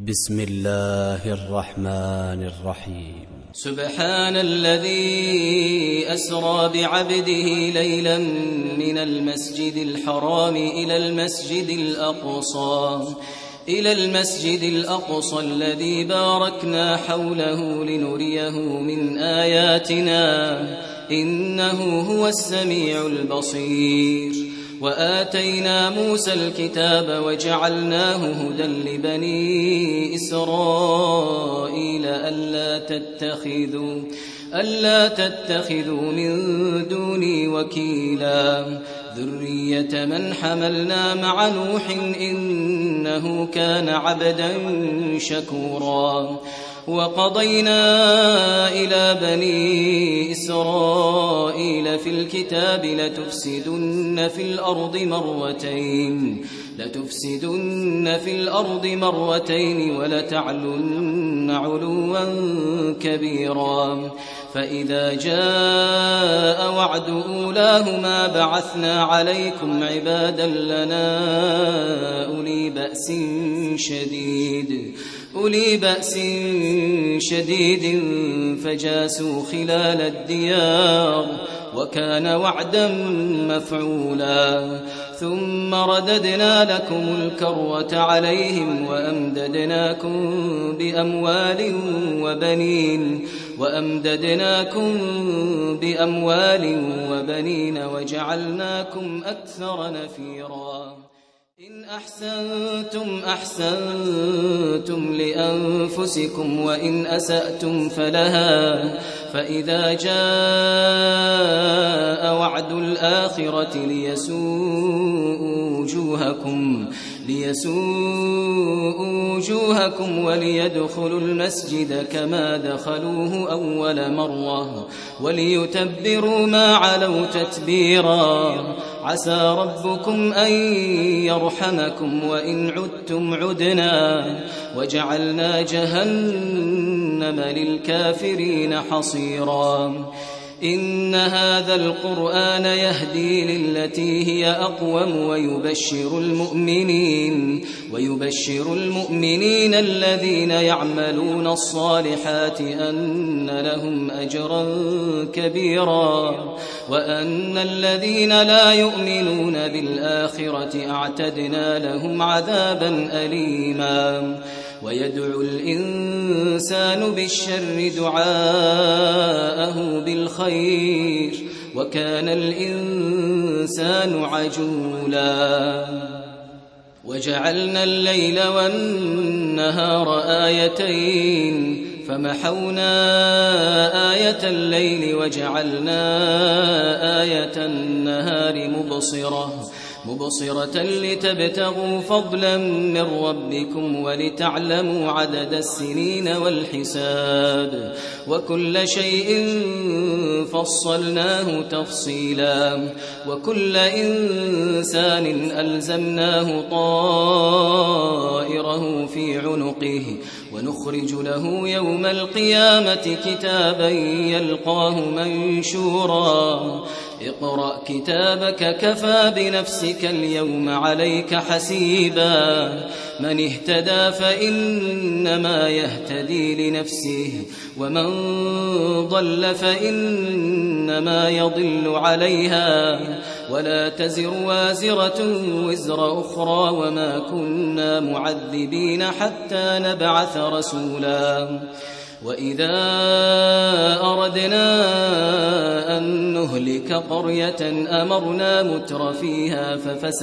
بسم الله الرحمن الرحيم. سبحان الذي أسرى بعبده ليلا من المسجد الحرام إلى المسجد الأقصى الذي باركنا حوله لنريه من آياتنا إنه هو السميع البصير. وآتينا موسى الكتاب وجعلناه هدى لبني إسرائيل ألا تتخذوا من دوني وكيلا ذرية من حملنا مع نوح إنه كان عبدا شكورا. وقضينا إلى بني إسرائيل في الكتاب لتفسدن في الأرض مرتين ولتعلن علوا كبيرا. فإذا جاء وعد أولاهما بعثنا عليكم عبادا لنا أولي بأس شديد فجاسوا خلال الديار وكان وعدا مفعولا. ثم رددنا لكم الكرة عليهم وأمددناكم بأموال وبنين وجعلناكم أكثر نفيرا. إن أحسنتم لأنفسكم وإن أسأتم فلها. فإذا جاء وعد الآخرة ليسوءوا وجوهكم وليدخلوا المسجد كما دخلوه أول مرة وليتبروا ما علوا تتبيرا. عسى ربكم أن يرحمكم وإن عدتم عدنا وجعلنا جهنم للكافرين حصيرا. إن هذا القرآن يهدي للتي هي أقوم ويبشر المؤمنين الذين يعملون الصالحات أن لهم أجرا كبيرا وأن الذين لا يؤمنون بالآخرة أعتدنا لهم عذابا أليما. ويدعو الإنسان بالشر دعاءه بالخير وكان الإنسان عجولا. وجعلنا الليل والنهار آيتين فمحونا آية الليل وجعلنا آية النهار مبصرة لتبتغوا فضلا من ربكم ولتعلموا عدد السنين والحساب وكل شيء فصلناه تفصيلا. وكل إنسان ألزمناه طائره في عنقه ونخرج له يوم القيامة كتابا يلقاه منشورا. اقرأ كتابك كفى بنفسك اليوم عليك حسيبا. من اهتدى فإنما يهتدي لنفسه ومن ضل فإنما يضل عليها ولا تزر وازرة وزر أخرى وما كنا معذبين حتى نبعث رسولا. وإذا أردنا أن نهلك قرية أمرنا متر فيها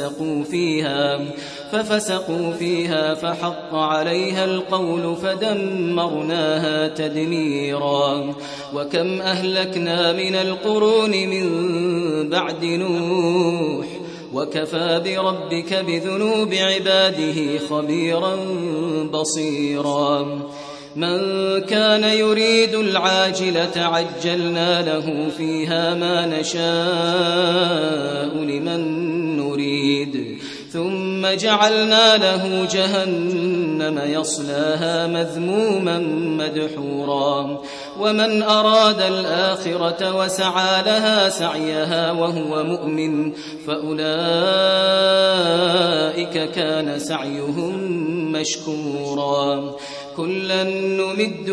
ففسقوا فيها فحق عليها القول فدمرناها تدميرا. وكم أهلكنا من القرون من بعد نوح وكفى بربك بذنوب عباده خبيرا بصيرا. من كان يريد العاجلة عجلنا له فيها ما نشاء لمن نريد ثم جعلنا له جهنم يصلاها مذموما مدحورا. ومن أراد الآخرة وسعى لها سعيها وهو مؤمن فأولئك كان سعيهم مشكورا كلا نمد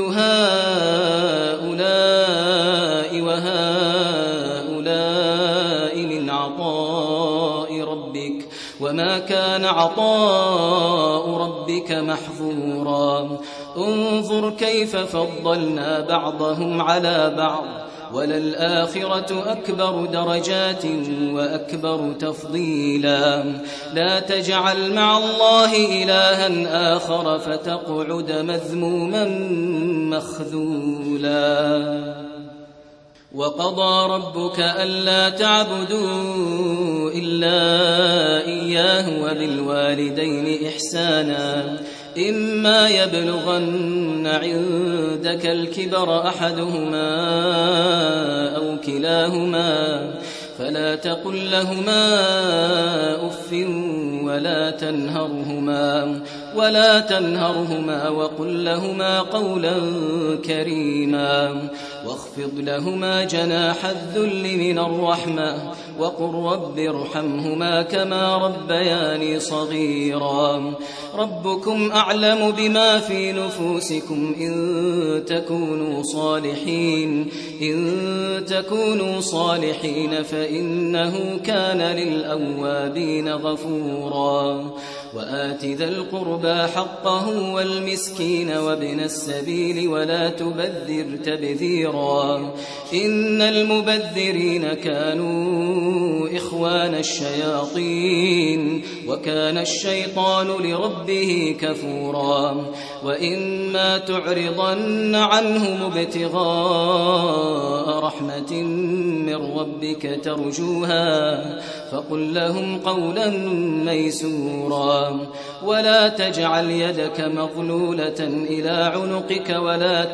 هؤلاء وهؤلاء من عطاء ربك وما كان عطاء ربك محظورا انظر كيف فضلنا بعضهم على بعض وللآخرة أكبر درجات وأكبر تفضيلا لا تجعل مع الله إلها آخر فتقعد مذموما مخذولا وقضى ربك ألا تعبدوا إلا إياه وبالوالدين إحسانا إما يبلغن عندك الكبر أحدهما أو كلاهما فلا تقل لهما أف ولا تنهرهما وقل لهما قولا كريما واخفض لهما جناح الذل من الرحمة وقل رب ارحمهما كما ربياني صغيرا ربكم أعلم بما في نفوسكم إن تكونوا صالحين فإنه كان للأوابين غفورا وآت ذا القربى حقه والمسكين وابن السبيل ولا تبذر تبذيرا إن المبذرين كانوا إخوان الشياطين وكان الشيطان لربه كفورا وإما تعرضن عنهم ابتغاء رحمة من ربك ترجوها فقل لهم قولا ميسورا ولا تجعل يدك مغلولة إلى عنقك ولا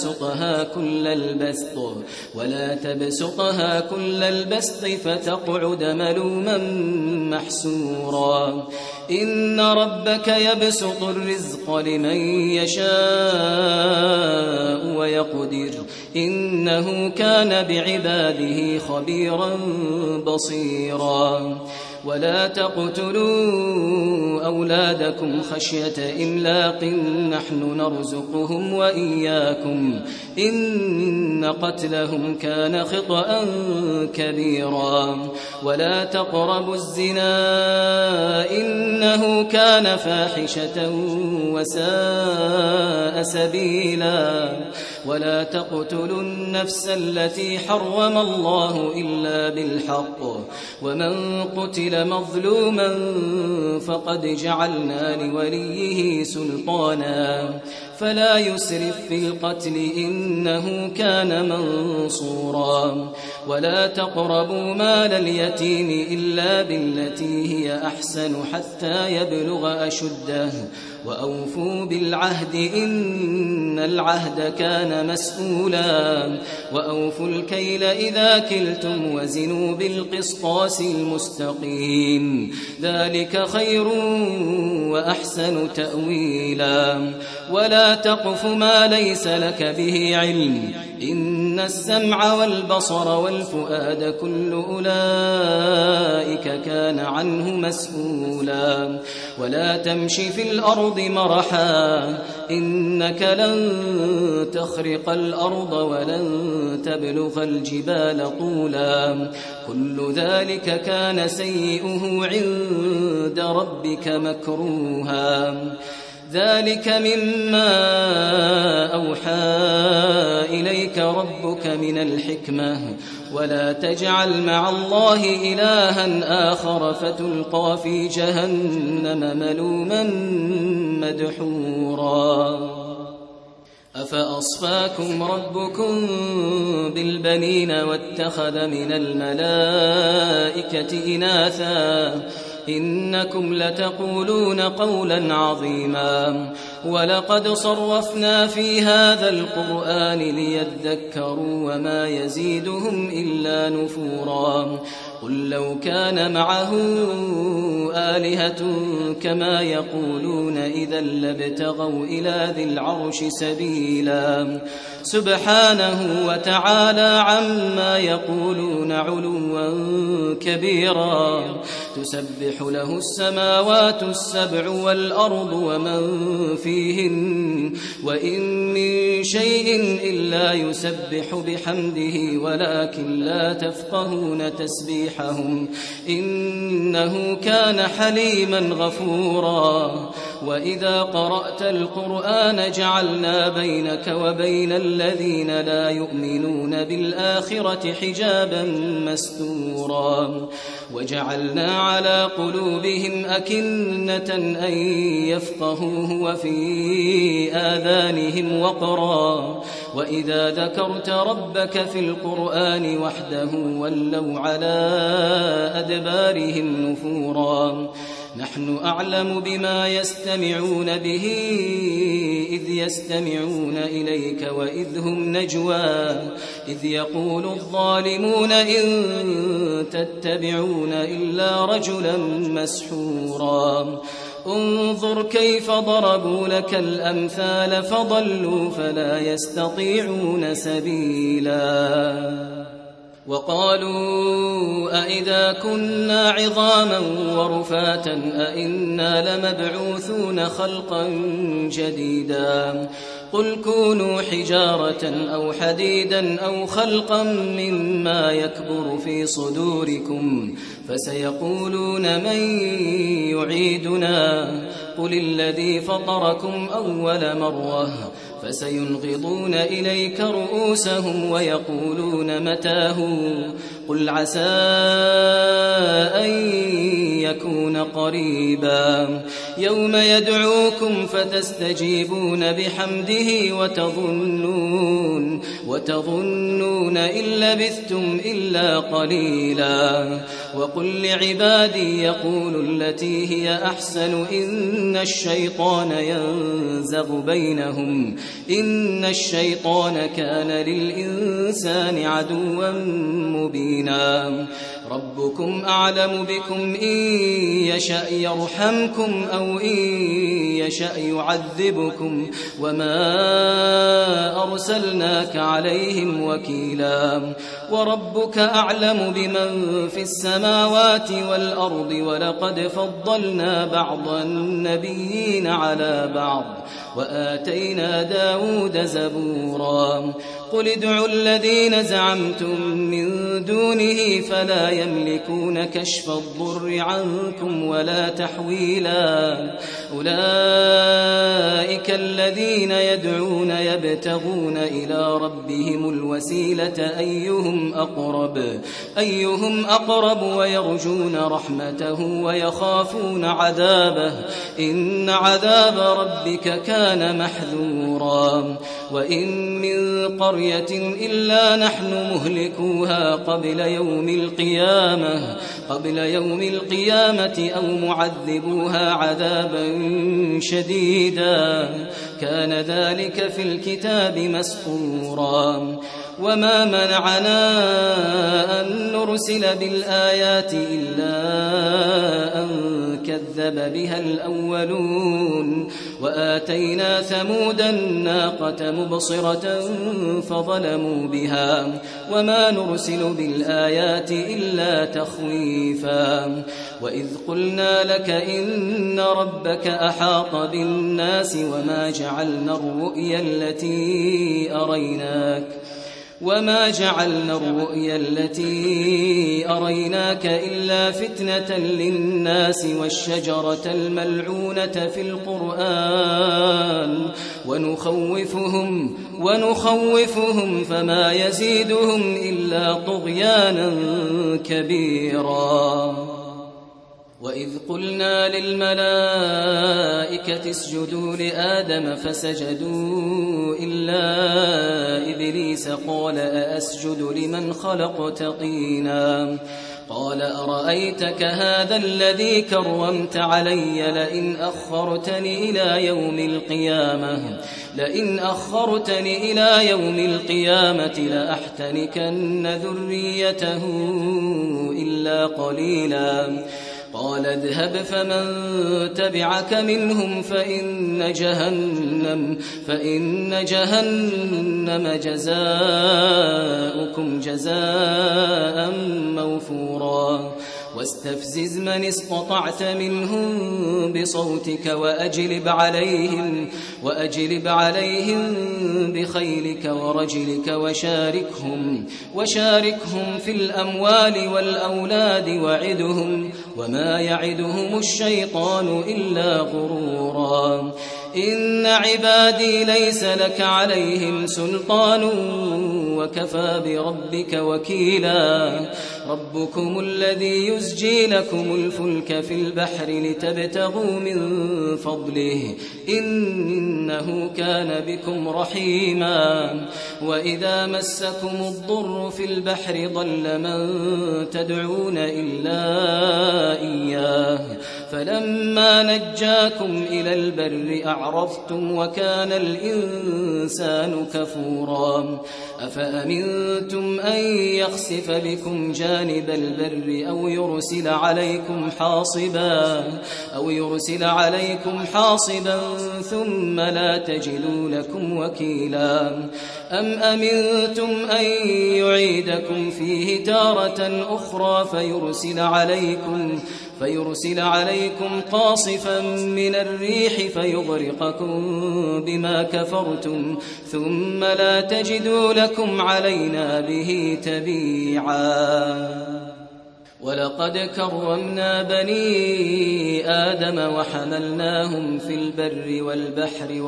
تبسطها كل البسط فتقعد ملوما محسورا إن ربك يبسط الرزق لمن يشاء ويقدر إنه كان بعباده خبيرا بصيرا ولا تقتلوا أولادكم خشية إملاق نحن نرزقهم وإياكم إن قتلهم كان خطأ كبيرا ولا تقربوا الزنا إنه كان فاحشة وساء سبيلا ولا تقتلوا النفس التي حرم الله إلا بالحق ومن قتل مظلوما فقد جعلنا لوليه سلطانا فلا يسرف في القتل إنه كان منصورا ولا تقربوا مال اليتيم إلا بالتي هي أحسن حتى يبلغ أشده وأوفوا بالعهد إن العهد كان مسؤولا وأوفوا الكيل إذا كلتم وزنوا بالقسطاس المستقيم ذلك خير وأحسن تأويلا ولا تقف ما ليس لك به علم إن السمع والبصر والفؤاد كل أولئك كان عنه مسؤولا ولا تمش في الأرض مرحا إنك لن تخرق الأرض ولن تبلغ الجبال طولا كل ذلك كان سيئه عند ربك مكروها ذلك مما أوحى إليك ربك من الحكمة ولا تجعل مع الله إلها آخر فتلقى في جهنم ملوما مدحورا أفأصفاكم ربكم بالبنين واتخذ من الملائكة إناثا إنكم لتقولون قولا عظيما ولقد صرفنا في هذا القرآن ليذكروا وما يزيدهم إلا نفورا قل لو كان معه آلهة كما يقولون إذا لابتغوا إلى ذي العرش سبيلا سبحانه وتعالى عما يقولون علوا كبيرا تسبح له السماوات السبع والأرض ومن فيهن وإن من شيء إلا يسبح بحمده ولكن لا تفقهون تسبيحهم إنه كان حليما غفورا وإذا قرأت القرآن جعلنا بينك وبين الذين لا يؤمنون بالآخرة حجابا مستورا وجعلنا على قلوبهم أكنة أن يفقهوه وفي آذانهم وقرا وإذا ذكرت ربك في القرآن وحده ولوا على أدبارهم نفورا نحن أعلم بما يستمعون به إذ يستمعون إليك وإذ هم نجوى إذ يقول الظالمون إن تتبعون إلا رجلا مسحورا انظر كيف ضربوا لك الأمثال فضلوا فلا يستطيعون سبيلا وقالوا أئذا كنا عظاما ورفاتا أئنا لمبعوثون خلقا جديدا قل كونوا حجارة أو حديدا أو خلقا مما يكبر في صدوركم فسيقولون من يعيدنا قل الذي فطركم أول مرة فسينغضون إليك رؤوسهم ويقولون متاه قل عسى أن يكون قريبا يوم يدعوكم فتستجيبون بحمده وتظنون إن لبثتم إلا قليلا وقل لعبادي يقولوا التي هي أحسن إن الشيطان ينزغ بينهم إن الشيطان كان للإنسان عدوا مبينا ربكم أعلم بكم إن يشأ يرحمكم أو إن يشأ يعذبكم وما أرسلناك عليهم وكيلا وربك أعلم بمن في السماوات والأرض ولقد فضلنا بعض النبيين على بعض وآتينا داود زبورا قل ادعوا الذين زعمتم من دونه فلا يملكون كشف الضر عنكم ولا تحويلا أولئك الذين يدعون يبتغون إلى ربهم الوسيلة أيهم أقرب ويرجون رحمته ويخافون عذابه إن عذاب ربك كان محذورا وإن من قرية إلا نحن مهلكوها قبل يوم القيامة أو معذبوها عذابا شديدا كان ذلك في الكتاب مسطورا وما منعنا أن نرسل بالآيات إلا أن كذب بها الأولون وآتينا ثمود الناقة مبصرة فظلموا بها وما نرسل بالآيات إلا تخويفا وإذ قلنا لك إن ربك أحاط بالناس وما جعلنا الرؤيا التي أريناك إلا فتنة للناس والشجرة الملعونة في القرآن ونخوفهم فما يزيدهم إلا طغيانا كبيرا وإذ قلنا للملائكة اسجدوا لآدم فسجدوا إلا إبليس قال أأسجد لمن خلقت طينا قال أرأيتك هذا الذي كرمت علي لئن أخرتني إلى يوم القيامة لأحتنكن ذريته إلا قليلا قال اذهب فمن تبعك منهم فإن جهنم جزاؤكم جزاء موفورا واستفزز من استطعت منهم بصوتك وأجلب عليهم بخيلك ورجلك وشاركهم في الأموال والأولاد وعدهم وما يعدهم الشيطان إلا غرورا إن عبادي ليس لك عليهم سلطان وكفى بربك وكيلا ربكم الذي يزجي لكم الفلك في البحر لتبتغوا من فضله إنه كان بكم رحيما وإذا مسكم الضر في البحر ضل من تدعون إلا إياه فلما نجاكم إلى البر أعرضتم وكان الإنسان كفورا أفأمنتم أن يخسف بكم جانب البر أو يرسل عليكم حاصبا ثم لا تجدوا لكم وكيلا أم أمنتم أن يعيدكم فيه تارة أخرى فيرسل عليكم قاصفا من الريح فيغرقكم بما كفرتم ثم لا تجدوا لكم علينا به تبيعا ولقد كرمنا بني آدم وحملناهم في البر والبحر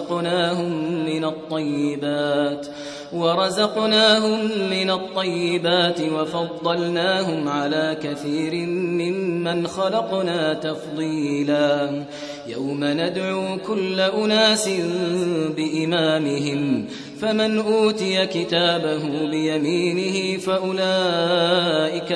ورزقناهم من الطيبات وفضلناهم على كثير ممن خلقنا تفضيلا يوم ندعو كل أناس بإمامهم فمن أوتي كتابه بيمينه فأولئك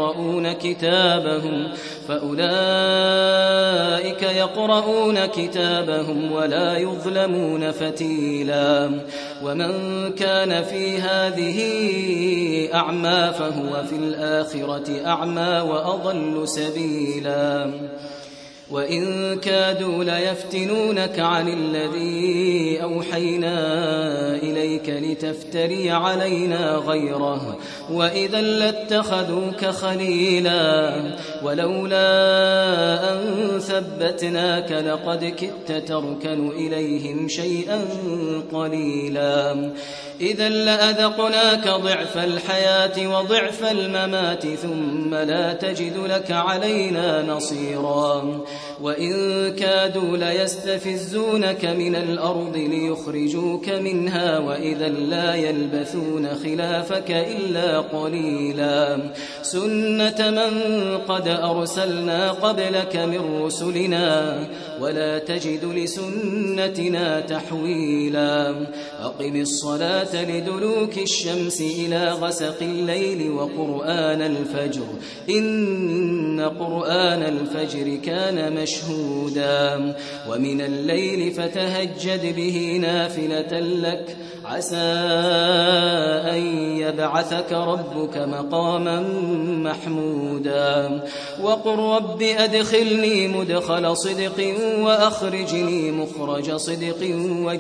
يقرؤون كتابهم ولا يظلمون فتيلا ومن كان في هذه أعمى فهو في الآخرة أعمى وأضل سبيلا وإن كادوا ليفتنونك عن الذي أوحينا إليك لتفتري علينا غيره وإذا لاتخذوك خليلا ولولا أن ثبتناك لقد كدت تركن إليهم شيئا قليلا إذا لأذقناك ضعف الحياة وضعف الممات ثم لا تجد لك علينا نصيرا وإن كادوا ليستفزونك من الأرض ليخرجوك منها وإذا لا يلبثون خلافك إلا قليلا سنة من قد أرسلنا قبلك من رسلنا ولا تجد لسنتنا تحويلا أقم الصلاة لدلوك الشمس إلى غسق الليل وقرآن الفجر إن قرآن الفجر كان مشهودا ومن الليل فتهجد به نافلة لك عسى أن يبعثك ربك مقاما محمودا وقل رب أدخلني مدخل صدق وأخرجني مخرج صدق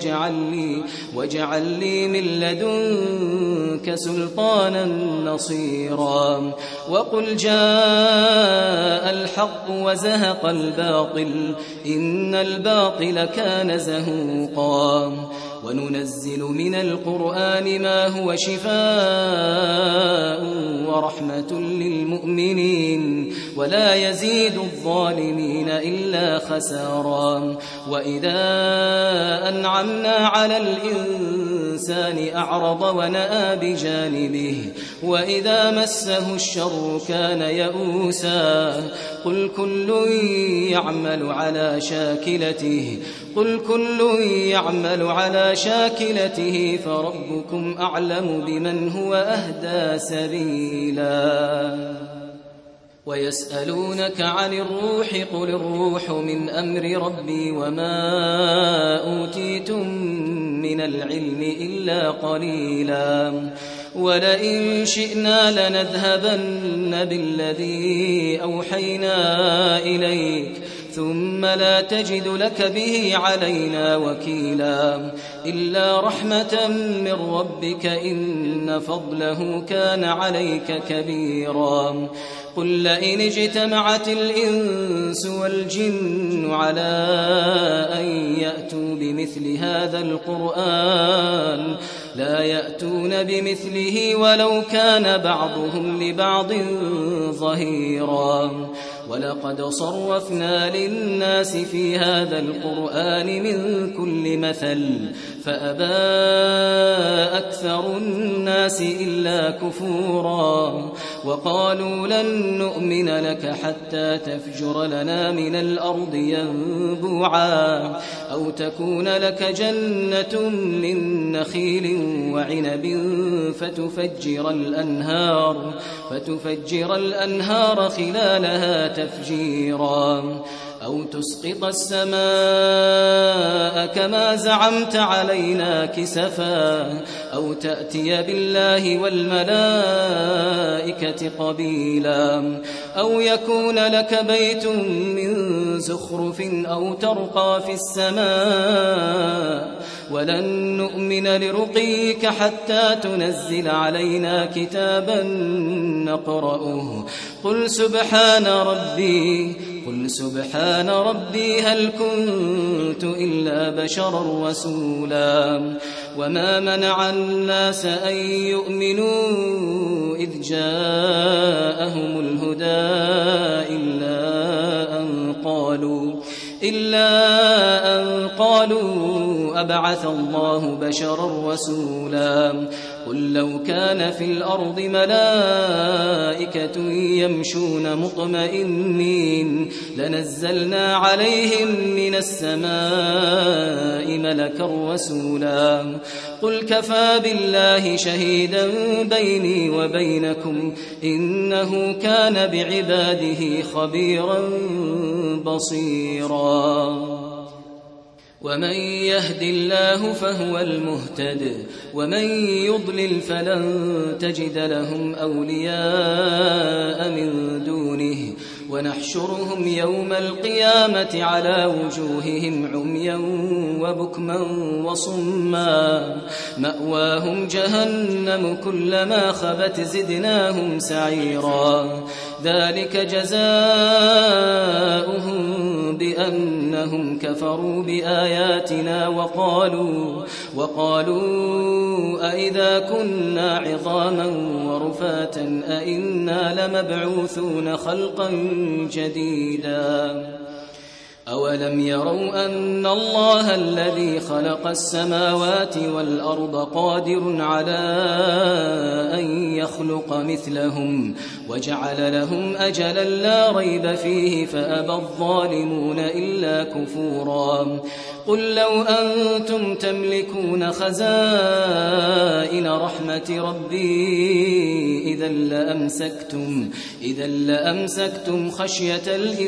واجعل لي من لدنك سلطانا نصيرا وقل جاء الحق وزهق الباطل إن الباطل كان زهوقا وننزل من القرآن ما هو شفاء ورحمة للمؤمنين ولا يزيد الظالمين إلا خسارا وإذا أنعمنا على الإنسان أعرض ونأى بجانبه وإذا مسه الشر كان يئوسا قل كل يعمل على شاكلته فربكم أعلم بمن هو أهدى سبيلا ويسألونك عن الروح قل الروح من أمر ربي وما أوتيتم من العلم إلا قليلا ولئن شئنا لنذهبن بالذي أوحينا إليك ثم لا تجد لك به علينا وكيلا إلا رحمة من ربك إن فضله كان عليك كبيرا قل لئن اجتمعت الإنس والجن على أن يأتوا بمثل هذا القرآن لا يأتون بمثله ولو كان بعضهم لبعض ظهيرا ولقد صرفنا للناس في هذا القرآن من كل مثل فأبى أكثر الناس إلا كفورا وقالوا لن نؤمن لك حتى تفجر لنا من الأرض ينبوعا أو تكون لك جنة من نخيل وعنب فتفجر الأنهار خلالها تفجيرا أو تسقط السماء كما زعمت علينا كسفا أو تأتي بالله والملائكة قبيلا أو يكون لك بيت من زخرف أو ترقى في السماء ولن نؤمن لرقيك حتى تنزل علينا كتابا نقرأه قل سبحان ربي هل كنت إلا بشرا رسولا وما منع الناس أن يؤمنوا إذ جاءهم الهدى إلا أن قالوا أبعث الله بشرا رسولا قل لو كان في الأرض ملائكة يمشون مطمئنين لنزلنا عليهم من السماء ملكا رسولا قل كفى بالله شهيدا بيني وبينكم إنه كان بعباده خبيرا بصيرا ومن يهد الله فهو المهتد ومن يضلل فلن تجد لهم أولياء من دونه ونحشرهم يوم القيامة على وجوههم عميا وبكما وصما مأواهم جهنم كلما خبت زدناهم سعيرا ذلك جزاؤهم بأنهم كفروا بآياتنا وقالوا أئذا كنا عظاما ورفاتا أئنا لمبعوثون خلقا جديدا أولم يروا أن الله الذي خلق السماوات والأرض قادر على أن يخلق مثلهم وجعل لهم أجلا لا ريب فيه فأبى الظالمون إلا كفورا قل لو أنتم تملكون خزائن رحمة ربي إذا لأمسكتم خشية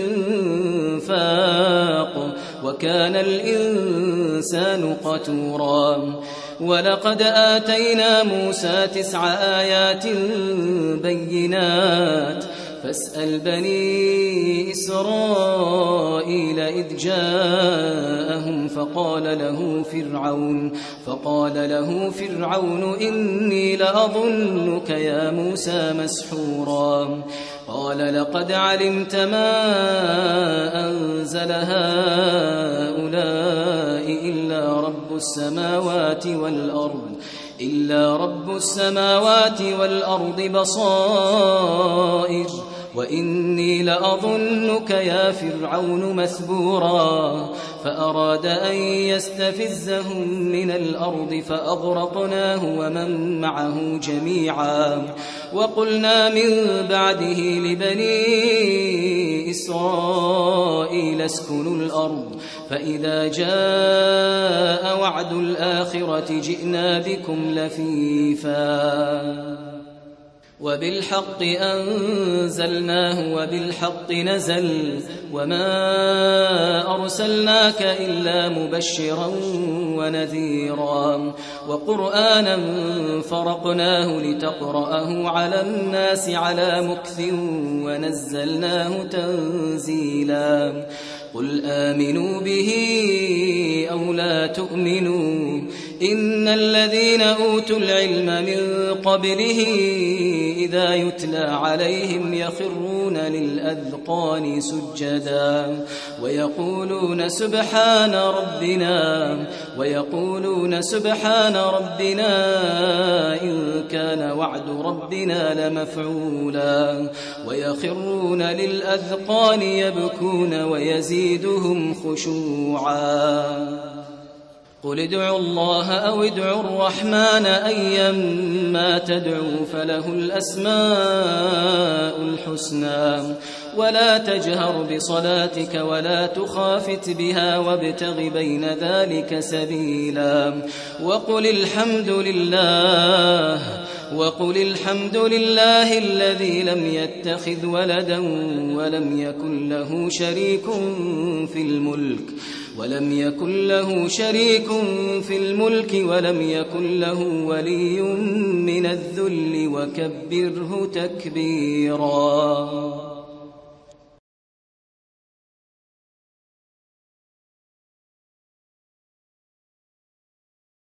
الإنفاق وكان الإنسان قتورا ولقد آتينا موسى 9 آيات بينات فاسأل بني إسرائيل إذ جاءهم فقال له فرعون إني لأظنك يا موسى مسحورا قال لقد علمت ما أنزل هؤلاء إلا رب السماوات والأرض بصائر وإني لأظنك يا فرعون مثبورا فأراد أن يستفزهم من الأرض فأغرقناه ومن معه جميعا وقلنا من بعده لبني إسرائيل اسكنوا الأرض فإذا جاء وعد الآخرة جئنا بكم لفيفا وبالحق أنزلناه وبالحق نزل وما أرسلناك إلا مبشرا ونذيرا وقرآنا فرقناه لتقرأه على الناس على مكث ونزلناه تنزيلا قل آمنوا به أو لا تؤمنوا إن الذين أوتوا العلم من قبله إذا يتلى عليهم يخرون للأذقان سجدا ويقولون سبحان ربنا إن كان وعد ربنا لمفعولا ويخرون للأذقان يبكون ويزيدهم خشوعا قل ادعوا الله أو ادعوا الرحمن أيما تدعوا فله الأسماء الحسنى ولا تجهر بصلاتك ولا تخافت بها وابتغ بين ذلك سبيلا وقل الحمد لله الذي لم يتخذ ولدا ولم يكن له شريك في الملك ولم يكن له ولي من الذل وكبره تكبيرا